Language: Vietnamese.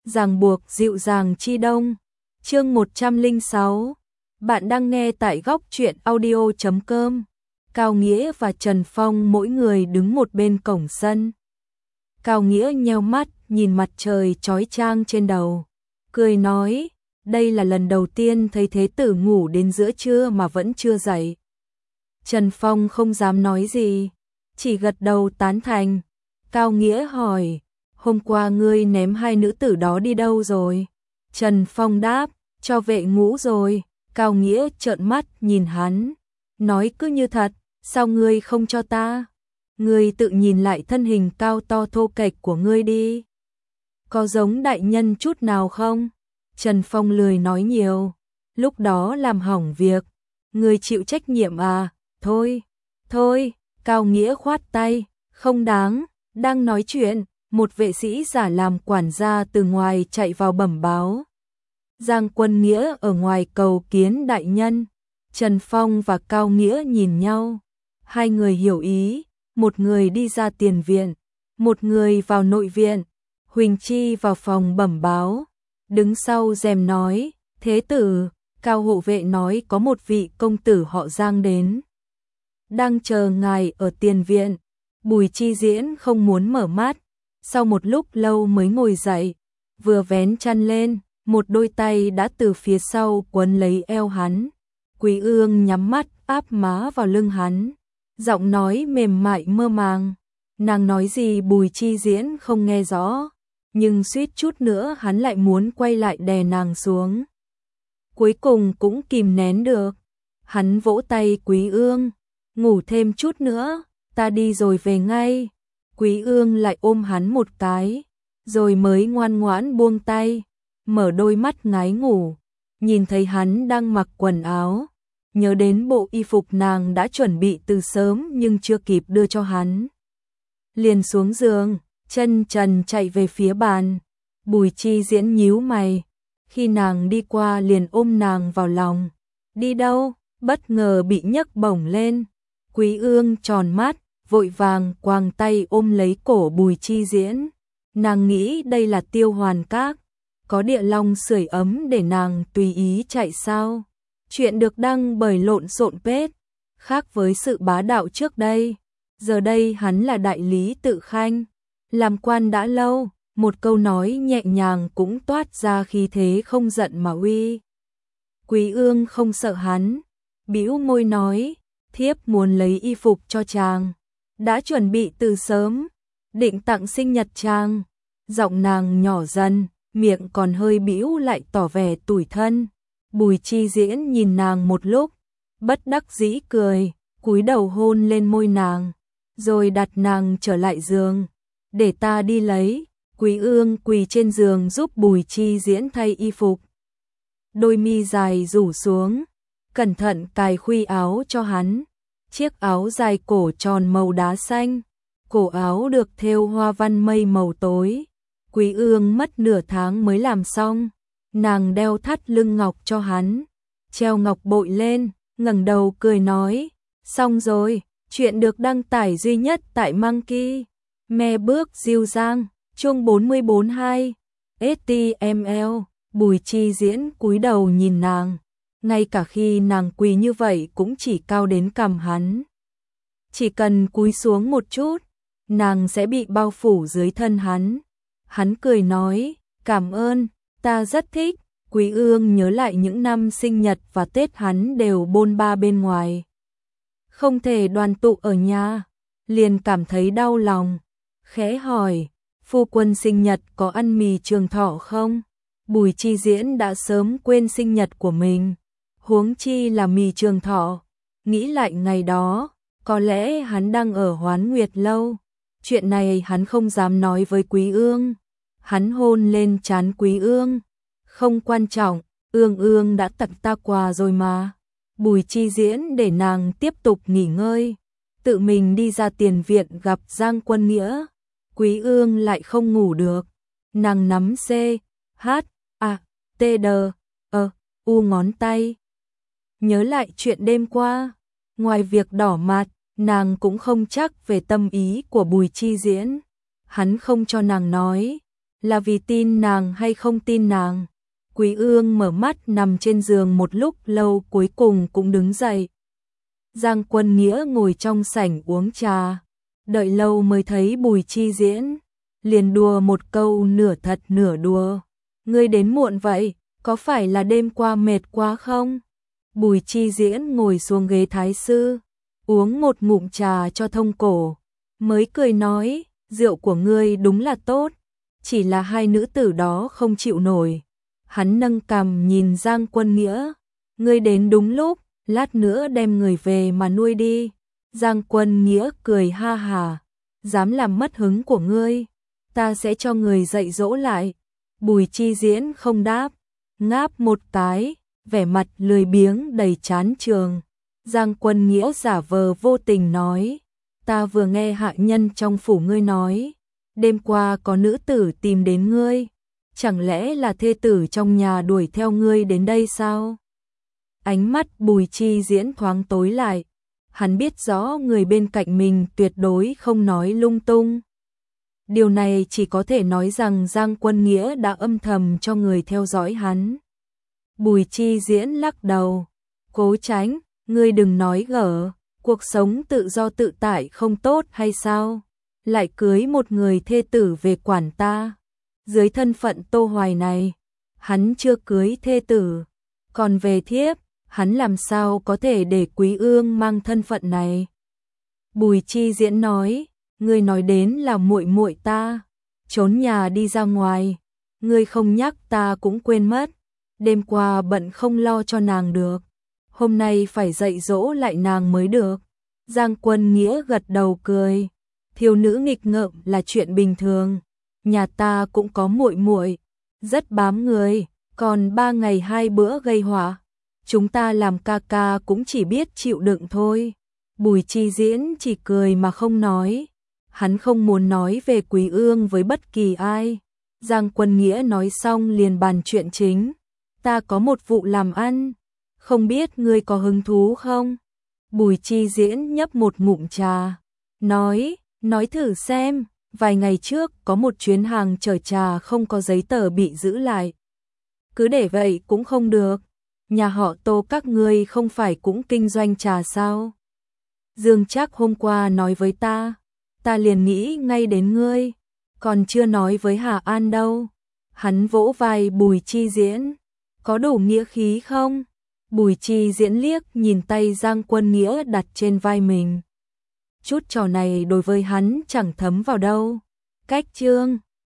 ràng buộc dịu dàng chi đông. Chương 106. Bạn đang nghe tại góc truyện audio.com. Cao Nghĩa và Trần Phong mỗi người đứng một bên cổng sân. Cao Nghĩa nheo mắt nhìn mặt trời chói chang trên đầu, cười nói, đây là lần đầu tiên thấy Thế Tử ngủ đến giữa trưa mà vẫn chưa dậy. Trần Phong không dám nói gì, chỉ gật đầu tán thành. Cao Nghĩa hỏi, hôm qua ngươi ném hai nữ tử đó đi đâu rồi? Trần Phong đáp, cho vệ ngũ rồi. Cao Nghĩa trợn mắt nhìn hắn, nói cứ như thật, sao ngươi không cho ta? Ngươi tự nhìn lại thân hình cao to thô kệch của ngươi đi. Có giống đại nhân chút nào không? Trần Phong lười nói nhiều, lúc đó làm hỏng việc. Ngươi chịu trách nhiệm à? Thôi, Cao Nghĩa khoát tay, không đáng. Đang nói chuyện, một vệ sĩ giả làm quản gia từ ngoài chạy vào bẩm báo. Giang Quân Nghĩa ở ngoài cầu kiến đại nhân. Trần Phong và Cao Nghĩa nhìn nhau. Hai người hiểu ý, một người đi ra tiền viện, một người vào nội viện. Huỳnh Chi vào phòng bẩm báo, đứng sau rèm nói, Thế Tử, Cao hộ vệ nói có một vị công tử họ Giang đến. Đang chờ ngài ở tiền viện. Bùi Chi Diễn không muốn mở mắt, sau một lúc lâu mới ngồi dậy, vừa vén chăn lên, một đôi tay đã từ phía sau quấn lấy eo hắn. Quý Ương nhắm mắt áp má vào lưng hắn, giọng nói mềm mại mơ màng. Nàng nói gì Bùi Chi Diễn không nghe rõ, nhưng suýt chút nữa hắn lại muốn quay lại đè nàng xuống. Cuối cùng cũng kìm nén được, hắn vỗ tay Quý Ương, ngủ thêm chút nữa, ta đi rồi về ngay. Quý Ương lại ôm hắn một cái, rồi mới ngoan ngoãn buông tay, mở đôi mắt ngái ngủ, nhìn thấy hắn đang mặc quần áo, nhớ đến bộ y phục nàng đã chuẩn bị từ sớm nhưng chưa kịp đưa cho hắn. Liền xuống giường, chân trần chạy về phía bàn. Bùi Chi Diễn nhíu mày, khi nàng đi qua liền ôm nàng vào lòng. Đi đâu? Bất ngờ bị nhấc bổng lên. Quý Ương tròn mắt, vội vàng quàng tay ôm lấy cổ Bùi Chi Diễn. Nàng nghĩ đây là Tiêu Hoàn Các, có địa long sưởi ấm để nàng tùy ý chạy sao? Chuyện được đăng bởi Lộn Xộn Page, khác với sự bá đạo trước đây. Giờ đây hắn là đại lý tự khanh, làm quan đã lâu, một câu nói nhẹ nhàng cũng toát ra khí thế không giận mà uy. Quý Ương không sợ hắn, bĩu môi nói, thiếp muốn lấy y phục cho chàng, đã chuẩn bị từ sớm, định tặng sinh nhật chàng. Giọng nàng nhỏ dần, miệng còn hơi bĩu lại tỏ vẻ tủi thân. Bùi Chi Diễn nhìn nàng một lúc, bất đắc dĩ cười, cúi đầu hôn lên môi nàng, rồi đặt nàng trở lại giường. Để ta đi lấy. Quý Ương quỳ trên giường giúp Bùi Chi Diễn thay y phục. Đôi mi dài rủ xuống, cẩn thận cài khuy áo cho hắn. Chiếc áo dài cổ tròn màu đá xanh, cổ áo được thêu hoa văn mây màu tối. Quý Ương mất nửa tháng mới làm xong. Nàng đeo thắt lưng ngọc cho hắn, treo ngọc bội lên, ngẩng đầu cười nói, xong rồi. Chuyện được đăng tải duy nhất tại Monkey Me Bước Diêu Giang, chương 44.2. HTML. Bùi Chi Diễn cúi đầu nhìn nàng, ngay cả khi nàng quỳ như vậy cũng chỉ cao đến cằm hắn. Chỉ cần cúi xuống một chút, nàng sẽ bị bao phủ dưới thân hắn. Hắn cười nói, cảm ơn, ta rất thích. Quý Ương nhớ lại những năm sinh nhật và Tết hắn đều bôn ba bên ngoài, không thể đoàn tụ ở nhà, liền cảm thấy đau lòng. Khẽ hỏi, phu quân sinh nhật có ăn mì Trường Thọ không? Bùi Chi Diễn đã sớm quên sinh nhật của mình, huống chi là mì Trường Thọ. Nghĩ lại ngày đó, có lẽ hắn đang ở Hoán Nguyệt Lâu. Chuyện này hắn không dám nói với Quý Ương. Hắn hôn lên trán Quý Ương, không quan trọng, Ương đã tặng ta quà rồi mà. Bùi Chi Diễn để nàng tiếp tục nghỉ ngơi, tự mình đi ra tiền viện gặp Giang Quân Nghĩa. Quý Ương lại không ngủ được, nàng nắm C, H, A, T, D, E, U ngón tay. Nhớ lại chuyện đêm qua, ngoài việc đỏ mặt, nàng cũng không chắc về tâm ý của Bùi Chi Diễn. Hắn không cho nàng nói, là vì tin nàng hay không tin nàng. Quý Ương mở mắt nằm trên giường một lúc lâu cuối cùng cũng đứng dậy. Giang Quân Nghĩa ngồi trong sảnh uống trà, đợi lâu mới thấy Bùi Chi Diễn, liền đùa một câu nửa thật nửa đùa. Ngươi đến muộn vậy, có phải là đêm qua mệt quá không? Bùi Chi Diễn ngồi xuống ghế thái sư, uống một ngụm trà cho thông cổ, mới cười nói, rượu của ngươi đúng là tốt, chỉ là hai nữ tử đó không chịu nổi. Hắn nâng cằm nhìn Giang Quân Nghĩa, ngươi đến đúng lúc, lát nữa đem người về mà nuôi đi. Giang Quân Nghĩa cười ha hà, dám làm mất hứng của ngươi, ta sẽ cho người dạy dỗ lại. Bùi Chi Diễn không đáp, ngáp một cái, vẻ mặt lười biếng đầy chán trường. Giang Quân Nghĩa giả vờ vô tình nói, ta vừa nghe hạ nhân trong phủ ngươi nói, đêm qua có nữ tử tìm đến ngươi, chẳng lẽ là thê tử trong nhà đuổi theo ngươi đến đây sao? Ánh mắt Bùi Chi Diễn thoáng tối lại, hắn biết rõ người bên cạnh mình tuyệt đối không nói lung tung. Điều này chỉ có thể nói rằng Giang Quân Nghĩa đã âm thầm cho người theo dõi hắn. Bùi Chi Diễn lắc đầu, Cố Tránh, ngươi đừng nói gở, cuộc sống tự do tự tại không tốt hay sao? Lại cưới một người thê tử về quản ta. Dưới thân phận Tô Hoài này, hắn chưa cưới thê tử, còn về thiếp, hắn làm sao có thể để Quý Ương mang thân phận này? Bùi Chi Diễn nói, ngươi nói đến là muội muội ta, trốn nhà đi ra ngoài, ngươi không nhắc ta cũng quên mất, đêm qua bận không lo cho nàng được, hôm nay phải dạy dỗ lại nàng mới được. Giang Quân Nghĩa gật đầu cười, thiếu nữ nghịch ngợm là chuyện bình thường, nhà ta cũng có muội muội, rất bám người, còn 3 ngày 2 bữa gây họa, chúng ta làm ca ca cũng chỉ biết chịu đựng thôi. Bùi Chi Diễn chỉ cười mà không nói, hắn không muốn nói về Quý Ương với bất kỳ ai. Giang Quân Nghĩa nói xong liền bàn chuyện chính, ta có một vụ làm ăn, không biết ngươi có hứng thú không? Bùi Chi Diễn nhấp một ngụm trà, nói thử xem, vài ngày trước có một chuyến hàng chở trà không có giấy tờ bị giữ lại. Cứ để vậy cũng không được, nhà họ Tô các ngươi không phải cũng kinh doanh trà sao? Dương Trác hôm qua nói với ta liền nghĩ ngay đến ngươi, còn chưa nói với Hà An đâu. Hắn vỗ vai Bùi Chi Diễn, có đủ nghĩa khí không? Bùi Chi Diễn liếc nhìn tay Giang Quân Nghĩa đặt trên vai mình. Chút trò này đối với hắn chẳng thấm vào đâu. Cách chương